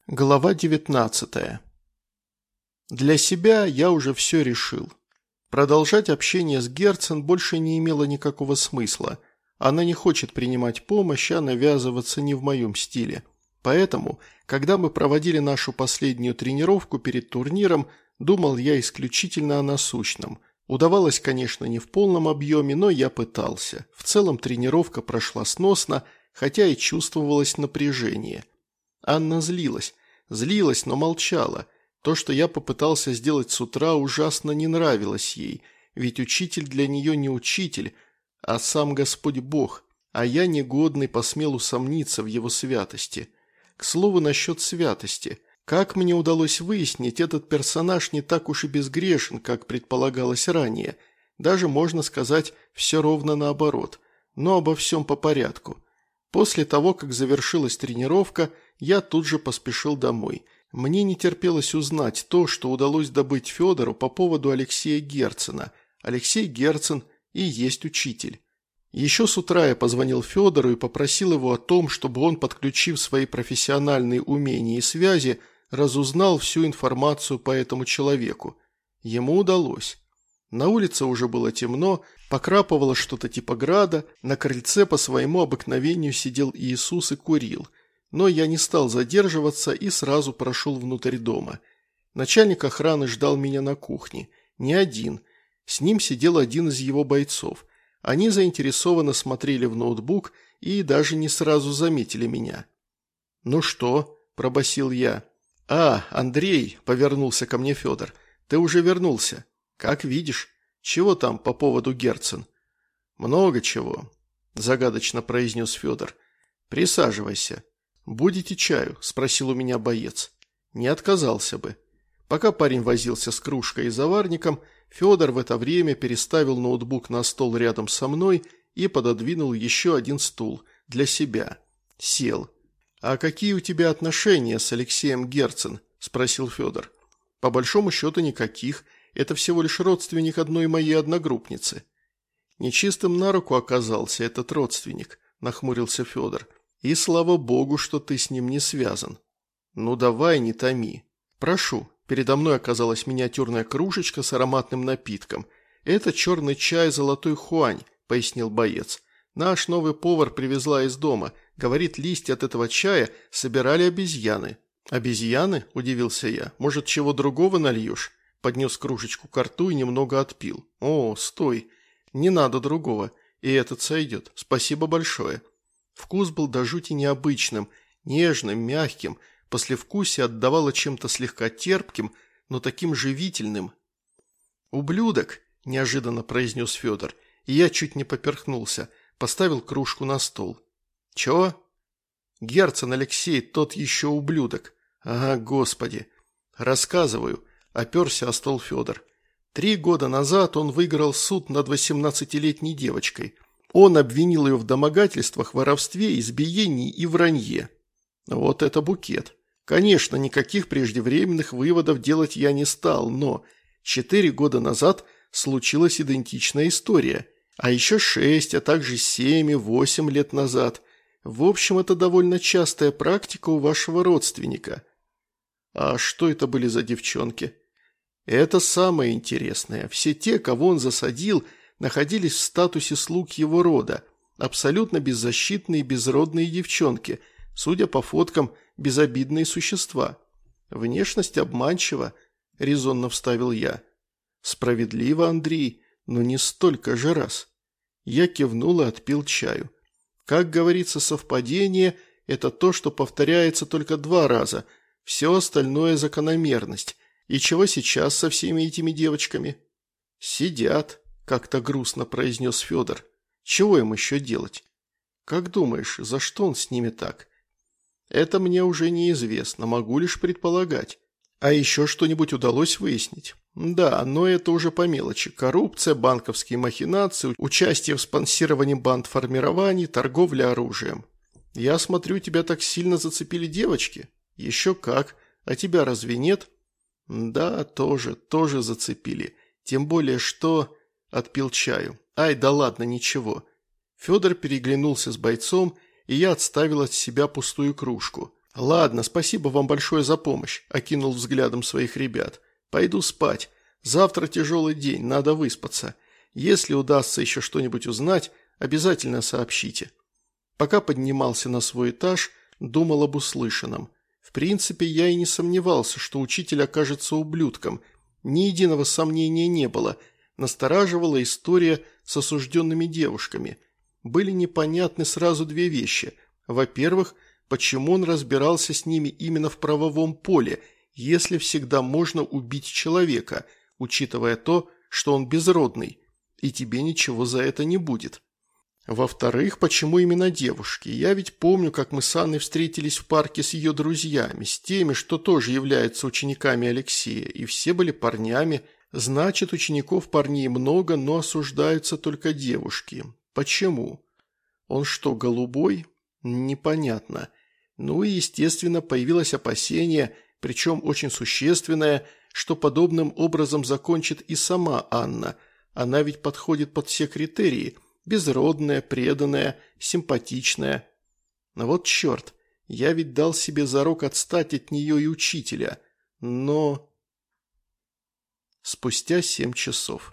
Глава 19. Для себя я уже все решил. Продолжать общение с Герцен больше не имело никакого смысла. Она не хочет принимать помощь, а навязываться не в моем стиле. Поэтому, когда мы проводили нашу последнюю тренировку перед турниром, думал я исключительно о насущном. Удавалось, конечно, не в полном объеме, но я пытался. В целом тренировка прошла сносно, хотя и чувствовалось напряжение. Анна злилась, но молчала. То, что я попытался сделать с утра, ужасно не нравилось ей, ведь учитель для нее не учитель, а сам Господь Бог, а я негодный посмел усомниться в его святости. К слову, насчет святости. Как мне удалось выяснить, этот персонаж не так уж и безгрешен, как предполагалось ранее. Даже, можно сказать, все ровно наоборот. Но обо всем по порядку. После того, как завершилась тренировка, я тут же поспешил домой. Мне не терпелось узнать то, что удалось добыть Федору по поводу Алексея Герцена. Алексей Герцен и есть учитель. Еще с утра я позвонил Федору и попросил его о том, чтобы он, подключив свои профессиональные умения и связи, разузнал всю информацию по этому человеку. Ему удалось. На улице уже было темно, покрапывало что-то типа града, на крыльце по своему обыкновению сидел Иисус и курил. Но я не стал задерживаться и сразу прошел внутрь дома. Начальник охраны ждал меня на кухне. Не один. С ним сидел один из его бойцов. Они заинтересованно смотрели в ноутбук и даже не сразу заметили меня. «Ну что?» – пробасил я. «А, Андрей!» – повернулся ко мне Федор. «Ты уже вернулся. Как видишь. Чего там по поводу Герцен?» «Много чего», – загадочно произнес Федор. «Присаживайся». «Будете чаю?» – спросил у меня боец. Не отказался бы. Пока парень возился с кружкой и заварником, Федор в это время переставил ноутбук на стол рядом со мной и пододвинул еще один стул для себя. Сел. «А какие у тебя отношения с Алексеем Герцен?» – спросил Федор. «По большому счету никаких. Это всего лишь родственник одной моей одногруппницы». «Нечистым на руку оказался этот родственник», – нахмурился Федор. «И слава богу, что ты с ним не связан». «Ну давай, не томи». «Прошу». Передо мной оказалась миниатюрная кружечка с ароматным напитком. «Это черный чай «Золотой Хуань», – пояснил боец. «Наш новый повар привезла из дома. Говорит, листья от этого чая собирали обезьяны». «Обезьяны?» – удивился я. «Может, чего другого нальешь?» Поднес кружечку ко рту и немного отпил. «О, стой. Не надо другого. И этот сойдет. Спасибо большое». Вкус был до жути необычным, нежным, мягким, послевкусие отдавало чем-то слегка терпким, но таким живительным. «Ублюдок!» – неожиданно произнес Федор, и я чуть не поперхнулся, поставил кружку на стол. «Чего?» «Герцен Алексей, тот еще ублюдок». «Ага, господи!» «Рассказываю», – оперся о стол Федор. 3 года назад он выиграл суд над 18-летней девочкой. Он обвинил ее в домогательствах, воровстве, избиении и вранье. Вот это букет. Конечно, никаких преждевременных выводов делать я не стал, но 4 года назад случилась идентичная история. А еще 6, а также 7 и 8 лет назад. В общем, это довольно частая практика у вашего родственника. А что это были за девчонки? Это самое интересное. Все те, кого он засадил, находились в статусе слуг его рода. Абсолютно беззащитные безродные девчонки. Судя по фоткам, безобидные существа. Внешность обманчива, резонно вставил я. Справедливо, Андрей, но не столько же раз. Я кивнул и отпил чаю. Как говорится, совпадение – это то, что повторяется только 2 раза. Все остальное – закономерность. И чего сейчас со всеми этими девочками? Сидят, как-то грустно произнес Федор. Чего им еще делать? Как думаешь, за что он с ними так? Это мне уже неизвестно, могу лишь предполагать. А еще что-нибудь удалось выяснить? Да, но это уже по мелочи. Коррупция, банковские махинации, участие в спонсировании бандформирований, торговля оружием. Я смотрю, тебя так сильно зацепили девочки. Еще как. А тебя разве нет? Да, тоже зацепили. Тем более, что... Отпил чаю. Ай, да ладно, ничего. Федор переглянулся с бойцом, и я отставил от себя пустую кружку. «Ладно, спасибо вам большое за помощь», – окинул взглядом своих ребят. «Пойду спать. Завтра тяжелый день, надо выспаться. Если удастся еще что-нибудь узнать, обязательно сообщите». Пока поднимался на свой этаж, думал об услышанном. В принципе, я и не сомневался, что учитель окажется ублюдком. Ни единого сомнения не было. Настораживала история с осужденными девушками. Были непонятны сразу две вещи. Во-первых, почему он разбирался с ними именно в правовом поле, если всегда можно убить человека, учитывая то, что он безродный, и тебе ничего за это не будет. Во-вторых, почему именно девушки? Я ведь помню, как мы с Анной встретились в парке с ее друзьями, с теми, что тоже являются учениками Алексея, и все были парнями. Значит, учеников парней много, но осуждаются только девушки. Почему? Он что, голубой? Непонятно. Ну и, естественно, появилось опасение, причем очень существенное, что подобным образом закончит и сама Анна. Она ведь подходит под все критерии – безродная, преданная, симпатичная. Но вот черт, я ведь дал себе зарок отстать от нее и учителя. Но... Спустя 7 часов.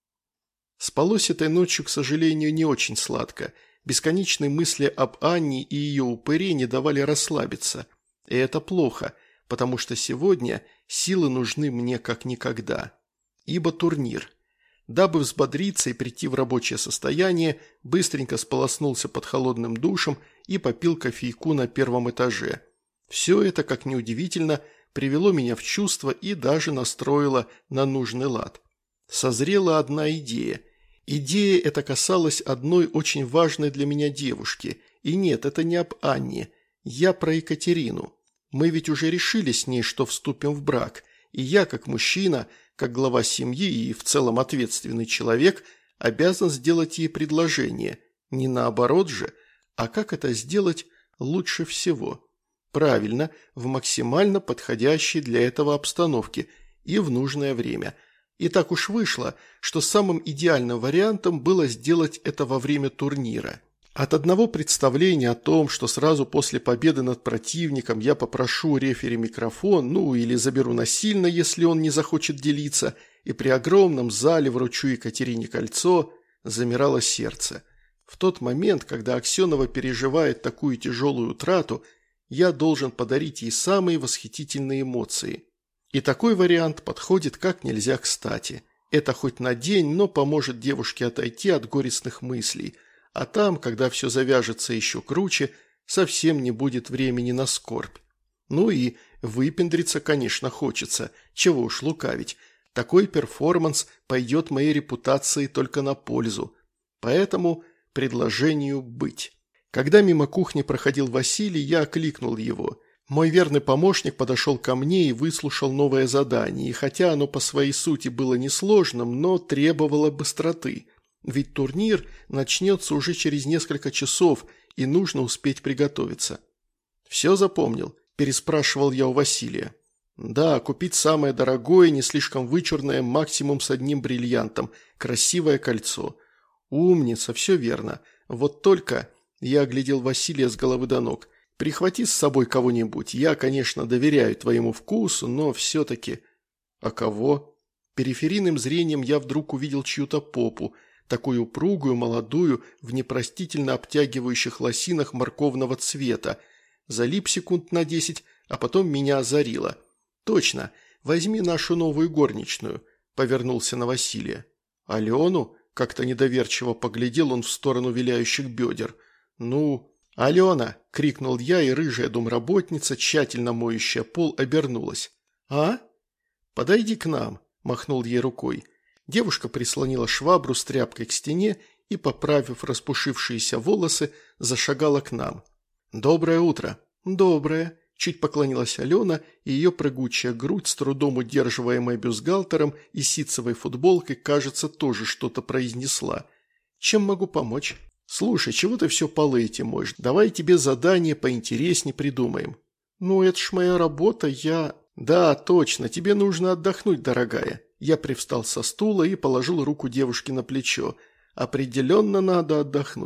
Спалось этой ночью, к сожалению, не очень сладко. Бесконечные мысли об Анне и ее упыре не давали расслабиться. И это плохо, потому что сегодня силы нужны мне как никогда. Ибо турнир. Дабы взбодриться и прийти в рабочее состояние, быстренько сполоснулся под холодным душем и попил кофейку на первом этаже. Все это, как ни удивительно, привело меня в чувство и даже настроило на нужный лад. Созрела одна идея. Идея эта касалась одной очень важной для меня девушки. И нет, это не об Анне. Я про Екатерину. Мы ведь уже решили с ней, что вступим в брак. И я, как мужчина, как глава семьи и в целом ответственный человек, обязан сделать ей предложение. Не наоборот же, а как это сделать лучше всего? Правильно, в максимально подходящей для этого обстановке и в нужное время. И так уж вышло, что самым идеальным вариантом было сделать это во время турнира. От одного представления о том, что сразу после победы над противником я попрошу у рефери микрофон, ну или заберу насильно, если он не захочет делиться, и при огромном зале вручу Екатерине кольцо, замирало сердце. В тот момент, когда Аксенова переживает такую тяжелую утрату, я должен подарить ей самые восхитительные эмоции. И такой вариант подходит как нельзя кстати. Это хоть на день, но поможет девушке отойти от горестных мыслей. А там, когда все завяжется еще круче, совсем не будет времени на скорбь. Ну и выпендриться, конечно, хочется, чего уж лукавить. Такой перформанс пойдет моей репутации только на пользу. Поэтому предложению быть. Когда мимо кухни проходил Василий, я окликнул его. Мой верный помощник подошел ко мне и выслушал новое задание, и хотя оно по своей сути было несложным, но требовало быстроты. Ведь турнир начнется уже через несколько часов, и нужно успеть приготовиться. «Все запомнил?» – переспрашивал я у Василия. «Да, купить самое дорогое, не слишком вычурное, максимум с одним бриллиантом, красивое кольцо». «Умница, все верно. Вот только...» – я оглядел Василия с головы до ног. «Прихвати с собой кого-нибудь. Я, конечно, доверяю твоему вкусу, но все-таки...» «А кого?» Периферийным зрением я вдруг увидел чью-то попу – такую упругую, молодую, в непростительно обтягивающих лосинах морковного цвета. Залип секунд на 10, а потом меня озарило. «Точно, возьми нашу новую горничную», – повернулся на Василия. «Алену?» – как-то недоверчиво поглядел он в сторону виляющих бедер. «Ну...» «Алена!» – крикнул я, и рыжая домработница, тщательно моющая пол, обернулась. «А? Подойди к нам», – махнул ей рукой. Девушка прислонила швабру с тряпкой к стене и, поправив распушившиеся волосы, зашагала к нам. «Доброе утро!» «Доброе!» – чуть поклонилась Алена, и ее прыгучая грудь, с трудом удерживаемая бюстгальтером и ситцевой футболкой, кажется, тоже что-то произнесла. «Чем могу помочь?» «Слушай, чего ты все полы эти моешь? Давай тебе задание поинтереснее придумаем». «Ну, это ж моя работа, я...» «Да, точно, тебе нужно отдохнуть, дорогая». Я привстал со стула и положил руку девушке на плечо. «Определенно надо отдохнуть.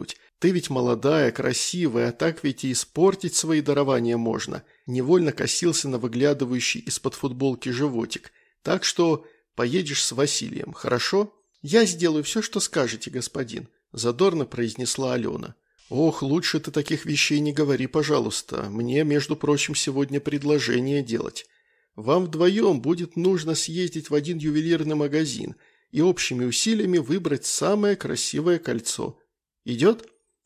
Ты ведь молодая, красивая, а так ведь и испортить свои дарования можно. Невольно косился на выглядывающий из-под футболки животик. Так что поедешь с Василием, хорошо? Я сделаю все, что скажете, господин, задорно произнесла Алена. Ох, лучше ты таких вещей не говори, пожалуйста. Мне, между прочим, сегодня предложение делать. Вам вдвоем будет нужно съездить в один ювелирный магазин и общими усилиями выбрать самое красивое кольцо. Идет?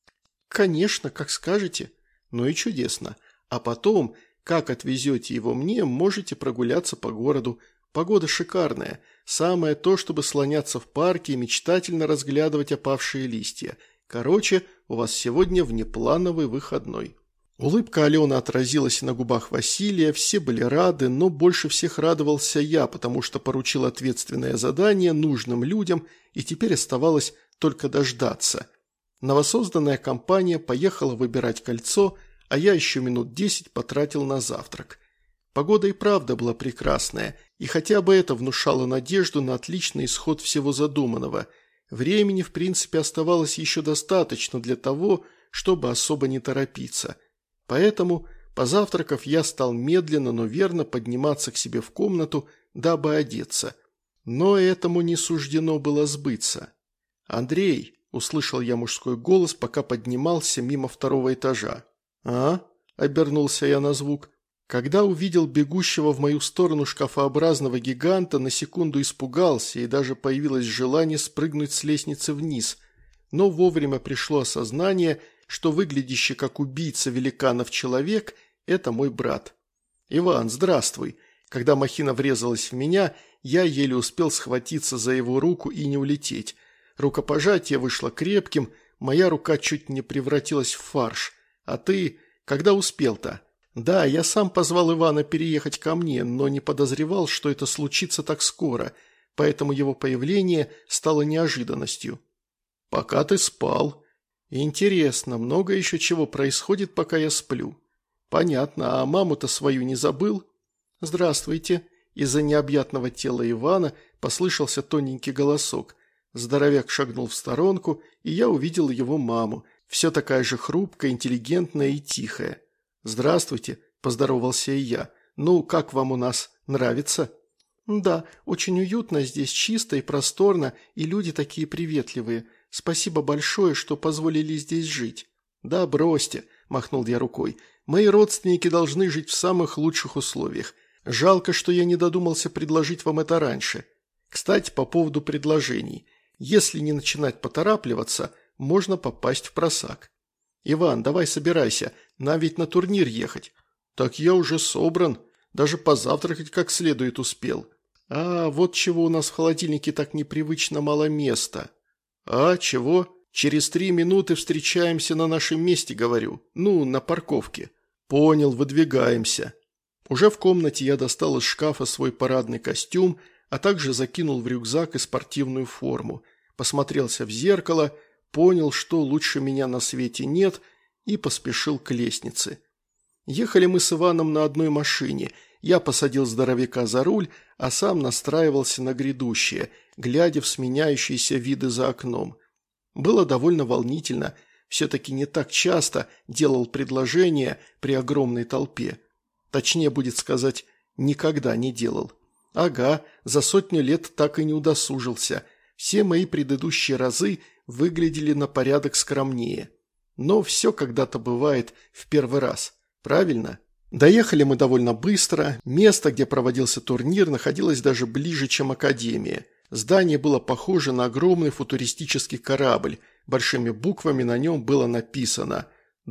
Конечно, как скажете. Ну и чудесно. А потом, как отвезете его мне, можете прогуляться по городу. Погода шикарная. Самое то, чтобы слоняться в парке и мечтательно разглядывать опавшие листья. Короче, у вас сегодня внеплановый выходной. Улыбка Алены отразилась на губах Василия, все были рады, но больше всех радовался я, потому что поручил ответственное задание нужным людям, и теперь оставалось только дождаться. Новосозданная компания поехала выбирать кольцо, а я еще минут 10 потратил на завтрак. Погода и правда была прекрасная, и хотя бы это внушало надежду на отличный исход всего задуманного. Времени, в принципе, оставалось еще достаточно для того, чтобы особо не торопиться. Поэтому, позавтракав, я стал медленно, но верно подниматься к себе в комнату, дабы одеться. Но этому не суждено было сбыться. «Андрей!» – услышал я мужской голос, пока поднимался мимо второго этажа. «А?» – обернулся я на звук. Когда увидел бегущего в мою сторону шкафообразного гиганта, на секунду испугался, и даже появилось желание спрыгнуть с лестницы вниз. Но вовремя пришло осознание, что выглядящий как убийца великанов человек – это мой брат. «Иван, здравствуй!» Когда махина врезалась в меня, я еле успел схватиться за его руку и не улететь. Рукопожатие вышло крепким, моя рука чуть не превратилась в фарш. А ты когда успел-то? Да, я сам позвал Ивана переехать ко мне, но не подозревал, что это случится так скоро, поэтому его появление стало неожиданностью. Пока ты спал. Интересно, много еще чего происходит, пока я сплю. Понятно, а маму-то свою не забыл? Здравствуйте. Из-за необъятного тела Ивана послышался тоненький голосок. Здоровяк шагнул в сторонку, и я увидел его маму, все такая же хрупкая, интеллигентная и тихая. «Здравствуйте», – поздоровался и я. «Ну, как вам у нас? Нравится?» «Да, очень уютно здесь, чисто и просторно, и люди такие приветливые. Спасибо большое, что позволили здесь жить». «Да бросьте», – махнул я рукой. «Мои родственники должны жить в самых лучших условиях. Жалко, что я не додумался предложить вам это раньше. Кстати, по поводу предложений. Если не начинать поторапливаться, можно попасть в просак. Иван, давай собирайся, нам ведь на турнир ехать». «Так я уже собран, даже позавтракать как следует успел». «А, вот чего у нас в холодильнике так непривычно мало места». «А, чего? Через 3 минуты встречаемся на нашем месте, говорю. Ну, на парковке». «Понял, выдвигаемся». Уже в комнате я достал из шкафа свой парадный костюм, а также закинул в рюкзак и спортивную форму. Посмотрелся в зеркало, понял, что лучше меня на свете нет, и поспешил к лестнице. Ехали мы с Иваном на одной машине. Я посадил здоровяка за руль, а сам настраивался на грядущее, глядя в сменяющиеся виды за окном. Было довольно волнительно, все-таки не так часто делал предложения при огромной толпе. Точнее будет сказать, никогда не делал. Ага, за 100 лет так и не удосужился. Все мои предыдущие разы выглядели на порядок скромнее. Но все когда-то бывает в первый раз, правильно? Доехали мы довольно быстро, место, где проводился турнир, находилось даже ближе, чем академия. Здание было похоже на огромный футуристический корабль, большими буквами на нем было написано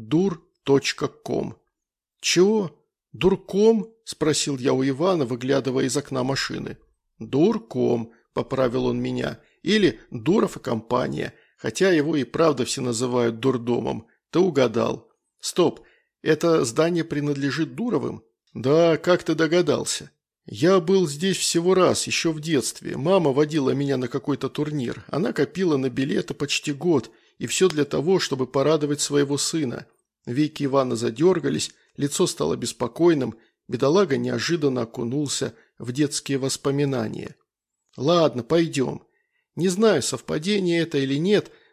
«dur.com». «Чего? Дурком?» – спросил я у Ивана, выглядывая из окна машины. «Дурком», – поправил он меня, – или «Дуров и компания», хотя его и правда все называют дурдомом. Ты угадал. Стоп, это здание принадлежит Дуровым? Да, как ты догадался? Я был здесь всего раз, еще в детстве. Мама водила меня на какой-то турнир. Она копила на билеты почти год, и все для того, чтобы порадовать своего сына. Веки Ивана задергались, лицо стало беспокойным, бедолага неожиданно окунулся в детские воспоминания. Ладно, пойдем. Не знаю, совпадение это или нет,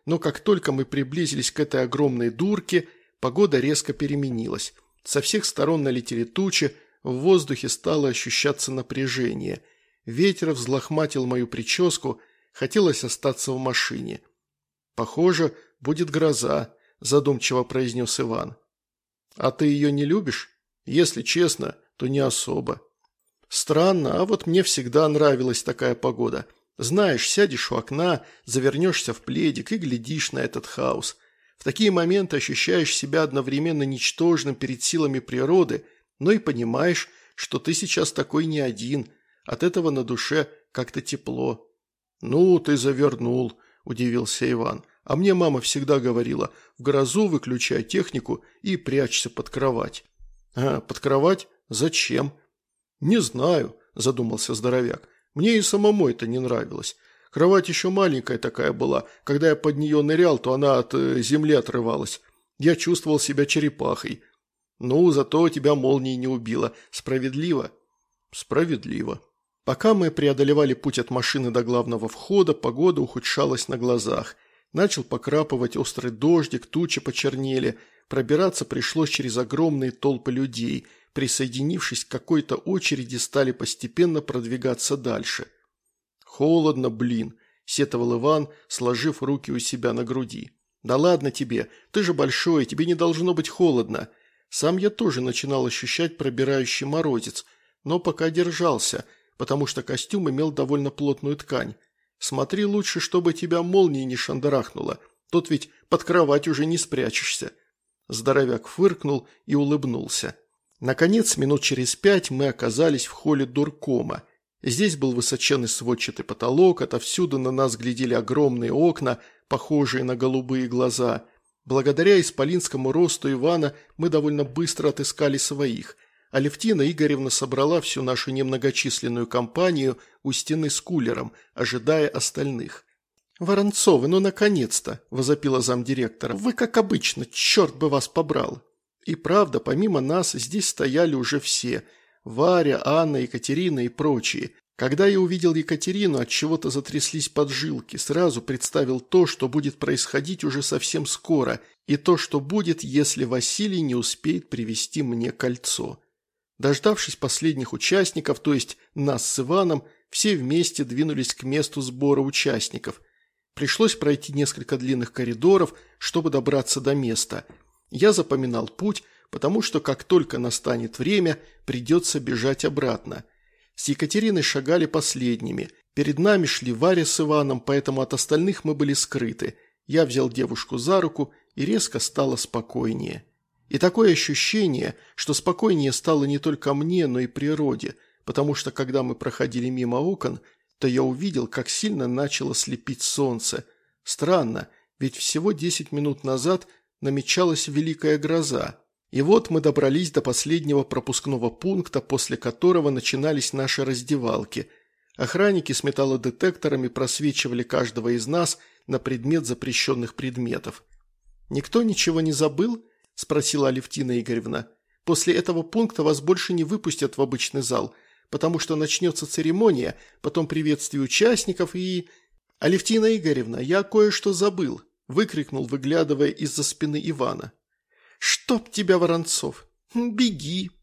но как только мы приблизились к этой огромной дурке, погода резко переменилась. Со всех сторон налетели тучи, в воздухе стало ощущаться напряжение. Ветер взлохматил мою прическу, хотелось остаться в машине. «Похоже, будет гроза», – задумчиво произнес Иван. «А ты ее не любишь? Если честно, то не особо». «Странно, а вот мне всегда нравилась такая погода. Знаешь, сядешь у окна, завернешься в пледик и глядишь на этот хаос. В такие моменты ощущаешь себя одновременно ничтожным перед силами природы, но и понимаешь, что ты сейчас такой не один. От этого на душе как-то тепло». «Ну, ты завернул», – удивился Иван. «А мне мама всегда говорила, в грозу выключай технику и прячься под кровать». «А, под кровать? Зачем?» «Не знаю», – задумался здоровяк. «Мне и самому это не нравилось. Кровать еще маленькая такая была. Когда я под нее нырял, то она от земли отрывалась. Я чувствовал себя черепахой. Ну, зато тебя молнией не убила. Справедливо?» «Справедливо». Пока мы преодолевали путь от машины до главного входа, погода ухудшалась на глазах. Начал покрапывать острый дождик, тучи почернели. Пробираться пришлось через огромные толпы людей. Присоединившись к какой-то очереди, стали постепенно продвигаться дальше. «Холодно, блин», – сетовал Иван, сложив руки у себя на груди. «Да ладно тебе, ты же большой, тебе не должно быть холодно». Сам я тоже начинал ощущать пробирающий морозец, но пока держался, потому что костюм имел довольно плотную ткань. Смотри лучше, чтобы тебя молнией не шандарахнуло, тут ведь под кровать уже не спрячешься». Здоровяк фыркнул и улыбнулся. Наконец, минут через 5 мы оказались в холле дуркома. Здесь был высоченный сводчатый потолок, отовсюду на нас глядели огромные окна, похожие на голубые глаза. Благодаря исполинскому росту Ивана мы довольно быстро отыскали своих. Алевтина Игоревна собрала всю нашу немногочисленную компанию у стены с кулером, ожидая остальных. «Воронцовы, ну наконец-то!» – возопила замдиректора. «Вы как обычно, черт бы вас побрал!» И правда, помимо нас здесь стояли уже все – Варя, Анна, Екатерина и прочие. Когда я увидел Екатерину, от чего-то затряслись поджилки, сразу представил то, что будет происходить уже совсем скоро, и то, что будет, если Василий не успеет привезти мне кольцо. Дождавшись последних участников, то есть нас с Иваном, все вместе двинулись к месту сбора участников. Пришлось пройти несколько длинных коридоров, чтобы добраться до места. Я запоминал путь, потому что как только настанет время, придется бежать обратно. С Екатериной шагали последними. Перед нами шли Варя с Иваном, поэтому от остальных мы были скрыты. Я взял девушку за руку, и резко стало спокойнее. И такое ощущение, что спокойнее стало не только мне, но и природе, потому что когда мы проходили мимо окон, то я увидел, как сильно начало слепить солнце. Странно, ведь всего 10 минут назад намечалась великая гроза. И вот мы добрались до последнего пропускного пункта, после которого начинались наши раздевалки. Охранники с металлодетекторами просвечивали каждого из нас на предмет запрещенных предметов. «Никто ничего не забыл?» – спросила Алевтина Игоревна. «После этого пункта вас больше не выпустят в обычный зал, потому что начнется церемония, потом приветствие участников и...» «Алевтина Игоревна, я кое-что забыл», – выкрикнул, выглядывая из-за спины Ивана. «Чтоб тебя, Воронцов! Беги!»